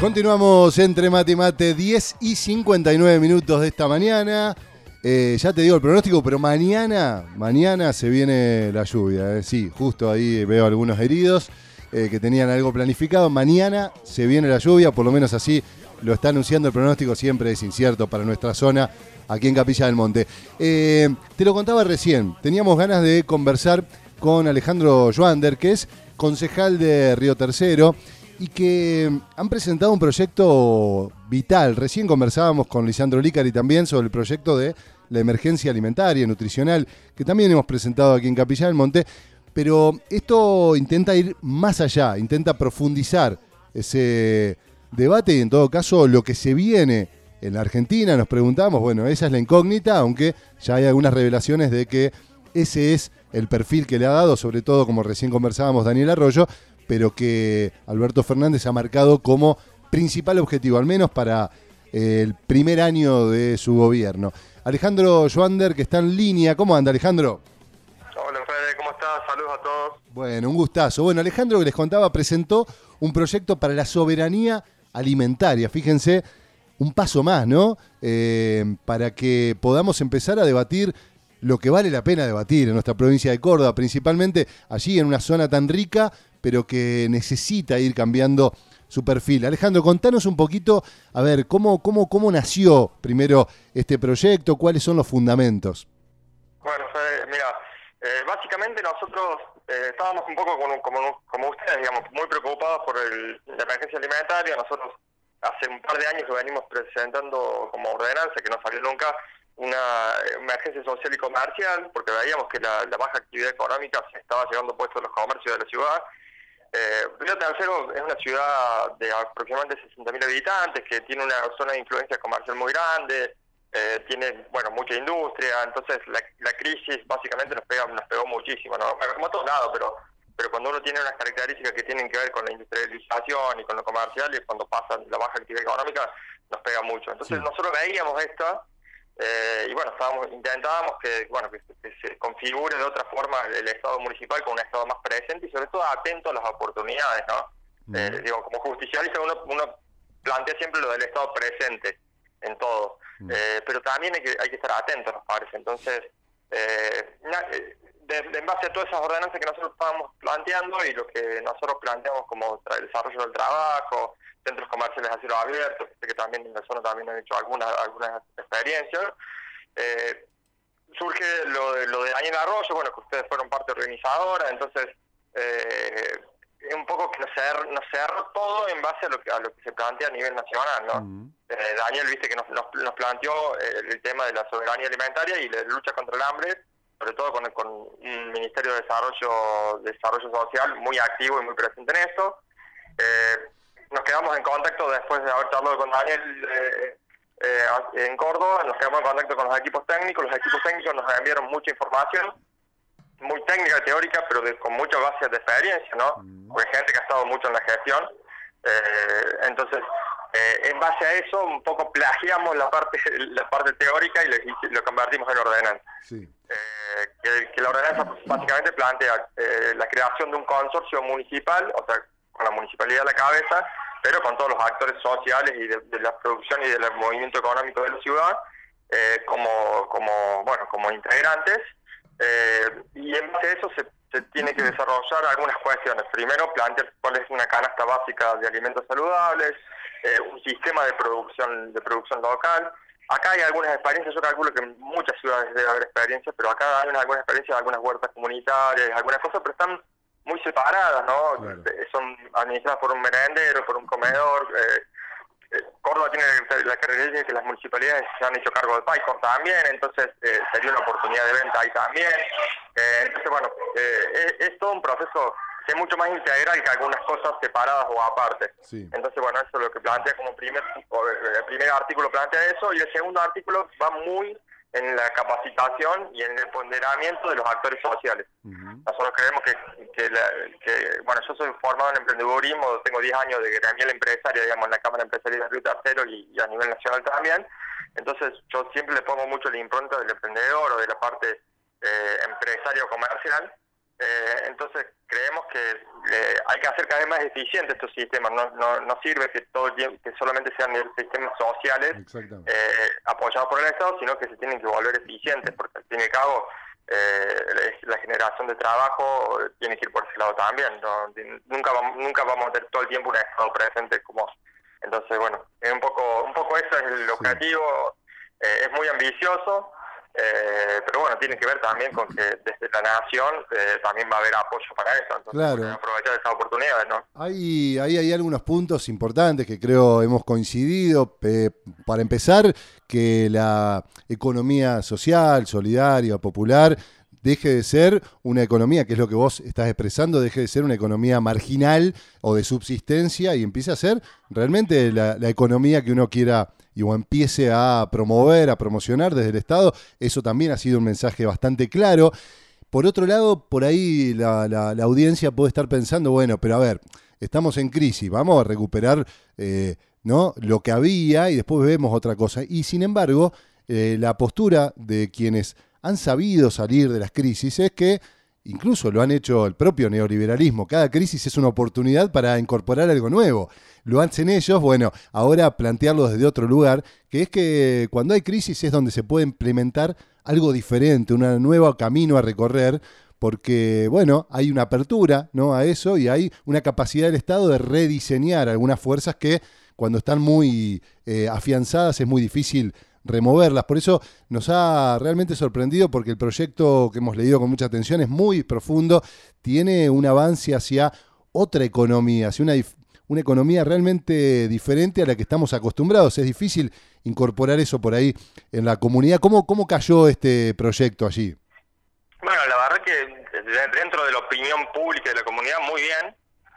Continuamos entre mate y mate, 10 y 59 minutos de esta mañana. Ya te digo el pronóstico, pero mañana se viene la lluvia. Sí, justo ahí veo algunos heridos que tenían algo planificado. Mañana se viene la lluvia, por lo menos así lo está anunciando el pronóstico. Siempre es incierto para nuestra zona, aquí en Capilla del Monte. Te lo contaba recién, teníamos ganas de conversar con Alejandro Joander, que es concejal de Río Tercero, y que han presentado un proyecto vital. Recién conversábamos con Lisandro Licari también sobre el proyecto de la emergencia alimentaria y nutricional, que también hemos presentado aquí en Capilla del Monte, pero esto intenta ir más allá, intenta profundizar ese debate y en todo caso lo que se viene en la Argentina. Nos preguntamos, bueno, esa es la incógnita, aunque ya hay algunas revelaciones de que ese es el perfil que le ha dado, sobre todo, como recién conversábamos, Daniel Arroyo, pero que Alberto Fernández ha marcado como principal objetivo, al menos para el primer año de su gobierno. Alejandro Joander, que está en línea. ¿Cómo anda, Alejandro? Hola, Fede, ¿cómo estás? Saludos a todos. Bueno, un gustazo. Bueno, Alejandro, que les contaba, presentó un proyecto para la soberanía alimentaria. Fíjense, un paso más, ¿no? Para que podamos empezar a debatir lo que vale la pena debatir en nuestra provincia de Córdoba, principalmente allí en una zona tan rica, pero que necesita ir cambiando su perfil. Alejandro, contanos un poquito, a ver, ¿cómo nació primero este proyecto? ¿Cuáles son los fundamentos? Bueno, Fede, mira, básicamente nosotros estábamos un poco como ustedes, digamos, muy preocupados por la emergencia alimentaria. Nosotros hace un par de años lo venimos presentando como ordenanza, que no salió nunca, una emergencia social y comercial, porque veíamos que la baja actividad económica se estaba llevando puesto en los comercios de la ciudad. Río Tercero es una ciudad de aproximadamente 60.000 habitantes, que tiene una zona de influencia comercial muy grande, tiene, bueno, mucha industria. Entonces la crisis básicamente nos pegó muchísimo, ¿no? Como a todos lados, pero cuando uno tiene unas características que tienen que ver con la industrialización y con lo comercial, y cuando pasa la baja actividad económica, nos pega mucho. Entonces Sí. nosotros veíamos esta, y bueno, intentábamos que se configure de otra forma el Estado municipal con un Estado más presente y sobre todo atento a las oportunidades, ¿no? Digo, como justicialista uno plantea siempre lo del Estado presente en todo, pero también hay que estar atento, nos parece. Entonces, en base a todas esas ordenanzas que nosotros estábamos planteando y lo que nosotros planteamos como el desarrollo del trabajo, centros comerciales a cielo abierto, que también en la zona también han hecho algunas experiencias, surge lo de Daniel Arroyo, bueno, que ustedes fueron parte organizadora. Entonces un poco que nos cerró todo en base a lo que se plantea a nivel nacional, ¿no? Daniel, viste que nos planteó el tema de la soberanía alimentaria y la lucha contra el hambre, sobre todo con un Ministerio de Desarrollo Social muy activo y muy presente en esto. Nos quedamos en contacto después de haber charlado con Daniel en Córdoba, nos quedamos en contacto con los equipos técnicos. Los equipos técnicos nos enviaron mucha información, muy técnica, teórica, pero con muchas bases de experiencia, ¿no? Porque hay gente que ha estado mucho en la gestión. Entonces, en base a eso, un poco plagiamos la parte teórica y lo convertimos en ordenanza. Sí. Que la ordenanza básicamente plantea la creación de un consorcio municipal, o sea, con la municipalidad a la cabeza, pero con todos los actores sociales y de la producción y del movimiento económico de la ciudad como integrantes, y en base a eso se tiene que desarrollar algunas cuestiones. Primero, plantear cuál es una canasta básica de alimentos saludables, un sistema de producción local. Acá hay algunas experiencias, yo calculo que en muchas ciudades debe haber experiencias, pero acá hay algunas experiencias de algunas huertas comunitarias, algunas cosas, pero están muy separadas, ¿no? Claro. Son administradas por un merendero, por un comedor. Córdoba tiene la característica de que las municipalidades se han hecho cargo del PAICOR también, entonces sería una oportunidad de venta ahí también. Entonces, bueno, es todo un proceso que es mucho más integral que algunas cosas separadas o aparte. Sí. Entonces, bueno, eso es lo que plantea como el primer artículo plantea eso, y el segundo artículo va muy en la capacitación y en el ponderamiento de los actores sociales. Nosotros creemos que bueno, yo soy formado en emprendedurismo, tengo 10 años de gremial empresaria, digamos, en la Cámara Empresarial de Río Tercero y a nivel nacional también. Entonces, yo siempre le pongo mucho la impronta del emprendedor o de la parte empresaria o comercial, Entonces creemos que hay que hacer cada vez más eficientes estos sistemas. No sirve que todo el tiempo, que solamente sean sistemas sociales apoyados por el Estado, sino que se tienen que volver eficientes, porque al fin y al cabo la generación de trabajo tiene que ir por ese lado también. Nunca vamos a tener todo el tiempo un Estado presente como. Entonces, bueno, es un poco eso es el objetivo. Es muy ambicioso. Pero bueno, tiene que ver también con que desde la nación también va a haber apoyo para eso, entonces claro. Aprovechar esas oportunidades, ¿no? Hay algunos puntos importantes que creo hemos coincidido. Para empezar, que la economía social, solidaria, popular, deje de ser una economía, que es lo que vos estás expresando, deje de ser una economía marginal o de subsistencia y empiece a ser realmente la economía que uno quiera o empiece a promover, a promocionar desde el Estado. Eso también ha sido un mensaje bastante claro. Por otro lado, por ahí la audiencia puede estar pensando, bueno, pero a ver, estamos en crisis, vamos a recuperar ¿no? lo que había y después vemos otra cosa. Y sin embargo, la postura de quienes han sabido salir de las crisis es que, incluso lo han hecho el propio neoliberalismo, cada crisis es una oportunidad para incorporar algo nuevo. Lo hacen ellos, bueno, ahora plantearlo desde otro lugar, que es que cuando hay crisis es donde se puede implementar algo diferente, un nuevo camino a recorrer, porque, bueno, hay una apertura, ¿no?, a eso y hay una capacidad del Estado de rediseñar algunas fuerzas que cuando están muy afianzadas es muy difícil removerlas. Por eso nos ha realmente sorprendido, porque el proyecto que hemos leído con mucha atención es muy profundo, tiene un avance hacia otra economía, hacia una economía realmente diferente a la que estamos acostumbrados. Es difícil incorporar eso por ahí en la comunidad. ¿Cómo cayó este proyecto allí? Bueno, la verdad que dentro de la opinión pública de la comunidad, muy bien.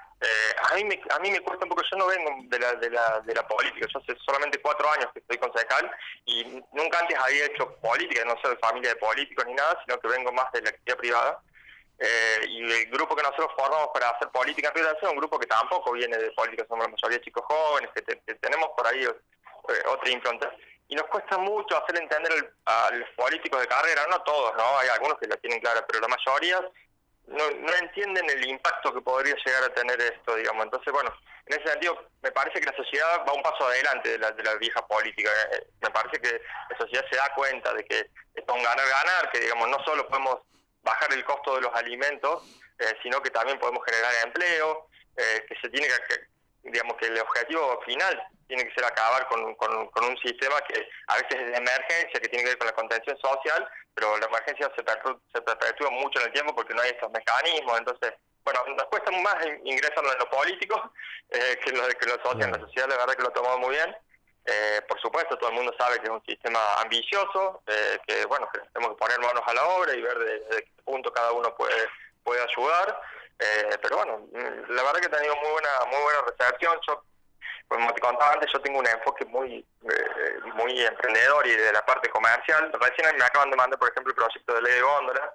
A mí me cuesta un poco. Yo no vengo de la política. Yo hace solamente 4 años que estoy concejal y nunca antes había hecho política. No soy de familia de políticos ni nada, sino que vengo más de la actividad privada. Y el grupo que nosotros formamos para hacer política en realidad es un grupo que tampoco viene de política. Somos la mayoría chicos jóvenes que tenemos por ahí otra impronta. Y nos cuesta mucho hacer entender a los políticos de carrera, no todos, ¿no? Hay algunos que la tienen clara, pero la mayoría no entienden el impacto que podría llegar a tener esto, digamos. Entonces, bueno, en ese sentido, me parece que la sociedad va un paso adelante de la vieja política. Me parece que la sociedad se da cuenta de que es un ganar-ganar, que, digamos, no solo podemos bajar el costo de los alimentos, sino que también podemos generar empleo, que se tiene digamos que el objetivo final tiene que ser acabar con un sistema que a veces es de emergencia, que tiene que ver con la contención social, pero la emergencia se perpetúa mucho en el tiempo porque no hay estos mecanismos. Entonces, bueno, nos cuesta más ingresarlo en lo político que en lo social. En la sociedad la verdad que lo tomamos muy bien. Por supuesto, todo el mundo sabe que es un sistema ambicioso, que bueno, que tenemos que poner manos a la obra y ver de qué punto cada uno puede ayudar. Pero bueno, la verdad que he tenido muy buena recepción. Yo, como te contaba antes, yo tengo un enfoque muy emprendedor y de la parte comercial. Recién me acaban de mandar, por ejemplo, el proyecto de ley de góndola,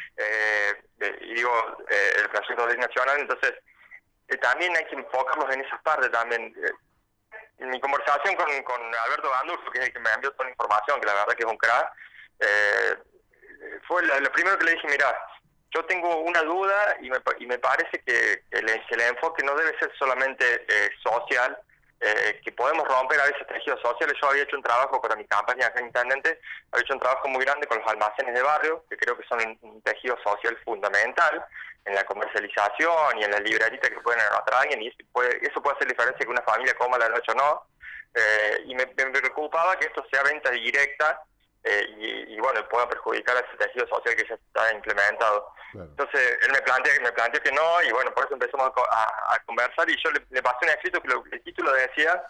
el proyecto de ley nacional. Entonces, también hay que enfocarnos en esas partes también. En mi conversación con Alberto Gandulfo, que es el que me envió toda la información, que la verdad que es un crack, fue lo primero que le dije: mirá, yo tengo una duda y me parece que el enfoque no debe ser solamente social, que podemos romper a veces tejidos sociales. Yo había hecho un trabajo para mi campaña acá intendente, había hecho un trabajo muy grande con los almacenes de barrio, que creo que son un tejido social fundamental en la comercialización y en la librerita que pueden anotar a alguien, y eso puede hacer diferencia que una familia coma la noche o no. Y me preocupaba que esto sea venta directa y bueno, pueda perjudicar a ese tejido social que ya está implementado. Claro. Entonces él me planteó que no, y bueno, por eso empezamos a conversar, y yo le pasé un escrito que el título decía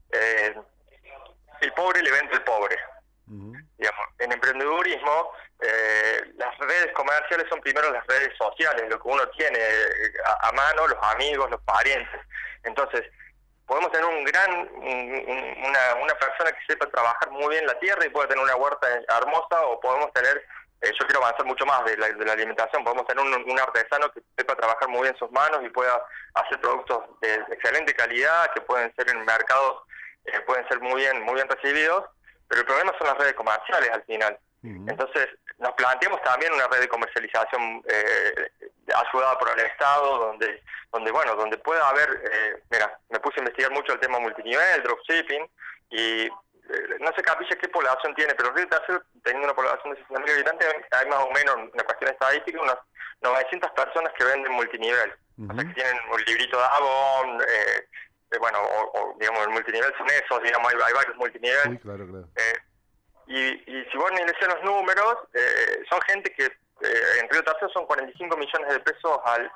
el pobre le vende el pobre. Digamos, en emprendedurismo las redes comerciales son primero las redes sociales, lo que uno tiene a mano, los amigos, los parientes. Entonces podemos tener una persona que sepa trabajar muy bien la tierra y pueda tener una huerta hermosa, o podemos tener, yo quiero avanzar mucho más de la alimentación, podemos tener un artesano que sepa trabajar muy bien sus manos y pueda hacer productos de excelente calidad, que pueden ser en mercados, pueden ser muy bien recibidos, pero el problema son las redes comerciales al final. Entonces, nos planteamos también una red de comercialización ayudada por el Estado, donde pueda haber, mira, me puse a investigar mucho el tema multinivel, dropshipping, y no sé Capilla qué población tiene, pero Río Tercero, teniendo una población de 60.000 habitantes, hay más o menos, una cuestión estadística, unas 900 personas que venden multinivel. O sea, que tienen un librito de Avon, o digamos, el multinivel son esos, digamos, hay varios multiniveles. Sí, claro. Y si vos analizás los números, son gente que en Río Tercero son 45 millones de pesos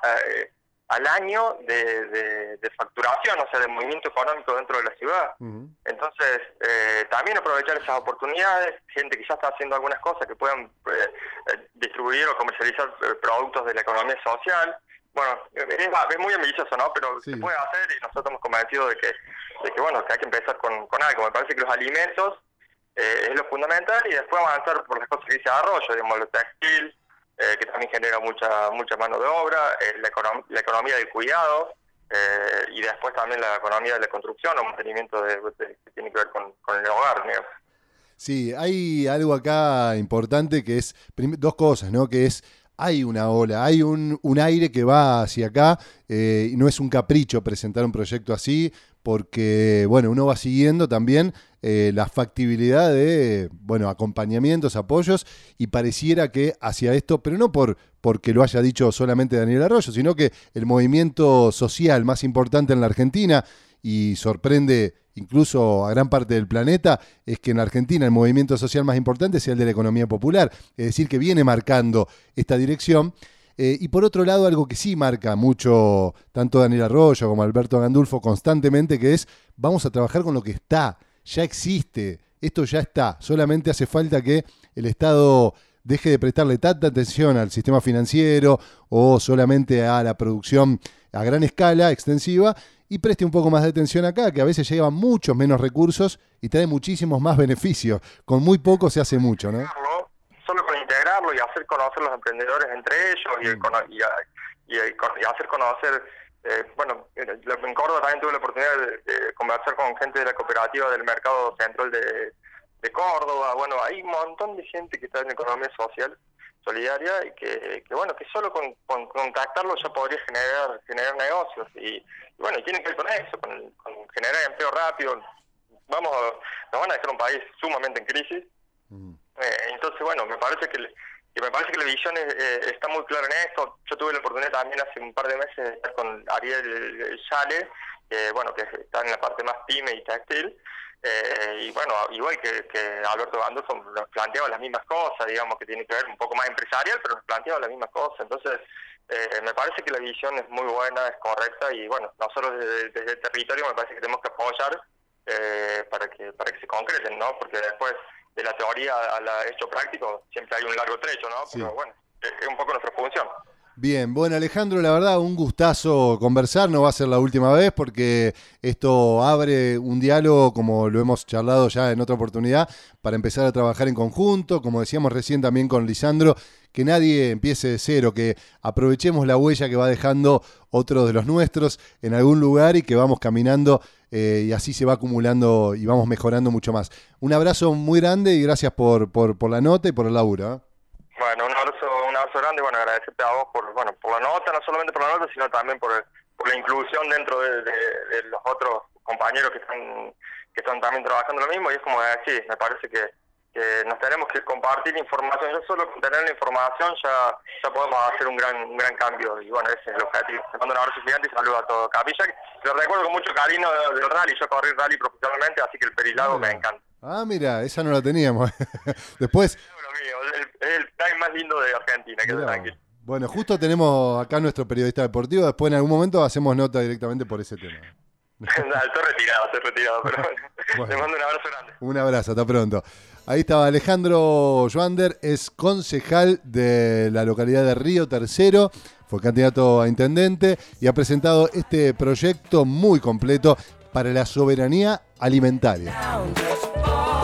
al año de facturación, o sea, de movimiento económico dentro de la ciudad. Entonces, también aprovechar esas oportunidades, gente que ya está haciendo algunas cosas, que puedan distribuir o comercializar productos de la economía social. Bueno, es muy ambicioso, ¿no? Pero sí, se puede hacer, y nosotros estamos convencidos de que hay que empezar con algo. Me parece que los alimentos es lo fundamental, y después avanzar por las cosas que dice Arroyo, digamos, lo textil, que también genera mucha mano de obra, la economía del cuidado, y después también la economía de la construcción o mantenimiento que tiene que ver con el hogar, digamos. Sí, hay algo acá importante que es, dos cosas, ¿no? Que es, hay una ola, hay un aire que va hacia acá, y no es un capricho presentar un proyecto así, porque, bueno, uno va siguiendo también la factibilidad de, acompañamientos, apoyos, y pareciera que hacia esto, pero no porque lo haya dicho solamente Daniel Arroyo, sino que el movimiento social más importante en la Argentina, y sorprende incluso a gran parte del planeta, es que en Argentina el movimiento social más importante sea el de la economía popular, es decir, que viene marcando esta dirección. Y por otro lado, algo que sí marca mucho tanto Daniel Arroyo como Alberto Gandulfo constantemente, que es, vamos a trabajar con lo que está, ya existe, esto ya está, solamente hace falta que el Estado deje de prestarle tanta atención al sistema financiero o solamente a la producción a gran escala, extensiva, y preste un poco más de atención acá, que a veces llevan muchos menos recursos y trae muchísimos más beneficios. Con muy poco se hace mucho, ¿no? Solo con integrarlo y hacer conocer los emprendedores entre ellos y hacer conocer, en Córdoba también tuve la oportunidad de conversar con gente de la cooperativa del mercado central de Córdoba. Bueno, hay un montón de gente que está en economía social, solidaria, y que solo con contactarlo ya podría generar negocios, y tiene que ver con eso, con generar empleo rápido. Nos van a dejar un país sumamente en crisis. Entonces, me parece que la visión está muy clara en esto. Yo tuve la oportunidad también hace un par de meses de estar con Ariel Yale, que está en la parte más pyme y textil, igual que Alberto Gandulfo, nos planteaba las mismas cosas, digamos, que tiene que ver un poco más empresarial, pero nos planteaba las mismas cosas. Entonces, me parece que la visión es muy buena, es correcta, y nosotros desde el territorio me parece que tenemos que apoyar para que se concreten, ¿no? Porque después de la teoría al hecho práctico siempre hay un largo trecho, ¿no? Sí. Pero es un poco nuestra función. Bien, bueno, Alejandro, la verdad, un gustazo conversar, no va a ser la última vez porque esto abre un diálogo, como lo hemos charlado ya en otra oportunidad, para empezar a trabajar en conjunto, como decíamos recién también con Lisandro, que nadie empiece de cero, que aprovechemos la huella que va dejando otro de los nuestros en algún lugar y que vamos caminando y así se va acumulando y vamos mejorando mucho más. Un abrazo muy grande y gracias por la nota y por el laburo, ¿eh? Bueno, un abrazo grande, agradecerte a vos por la nota, no solamente por la nota, sino también por la inclusión dentro de los otros compañeros que están también trabajando lo mismo. Y es como decir, me parece que nos tenemos que compartir información. Yo solo con tener la información ya podemos hacer un gran cambio, y ese es el objetivo. Te mando un abrazo gigante y saludo a todo Capilla. Lo recuerdo con mucho cariño del rally. Yo corrí rally profesionalmente, así que el Perilago me encanta. Ah, mira, esa no la teníamos. Después... Es el time más lindo de Argentina, que tranquilo. Bueno, justo tenemos acá nuestro periodista deportivo, después en algún momento hacemos nota directamente por ese tema. Estoy retirado, pero bueno. Te mando un abrazo grande. Un abrazo, hasta pronto. Ahí estaba Alejandro Joander, es concejal de la localidad de Río Tercero, fue candidato a intendente y ha presentado este proyecto muy completo para la soberanía alimentaria.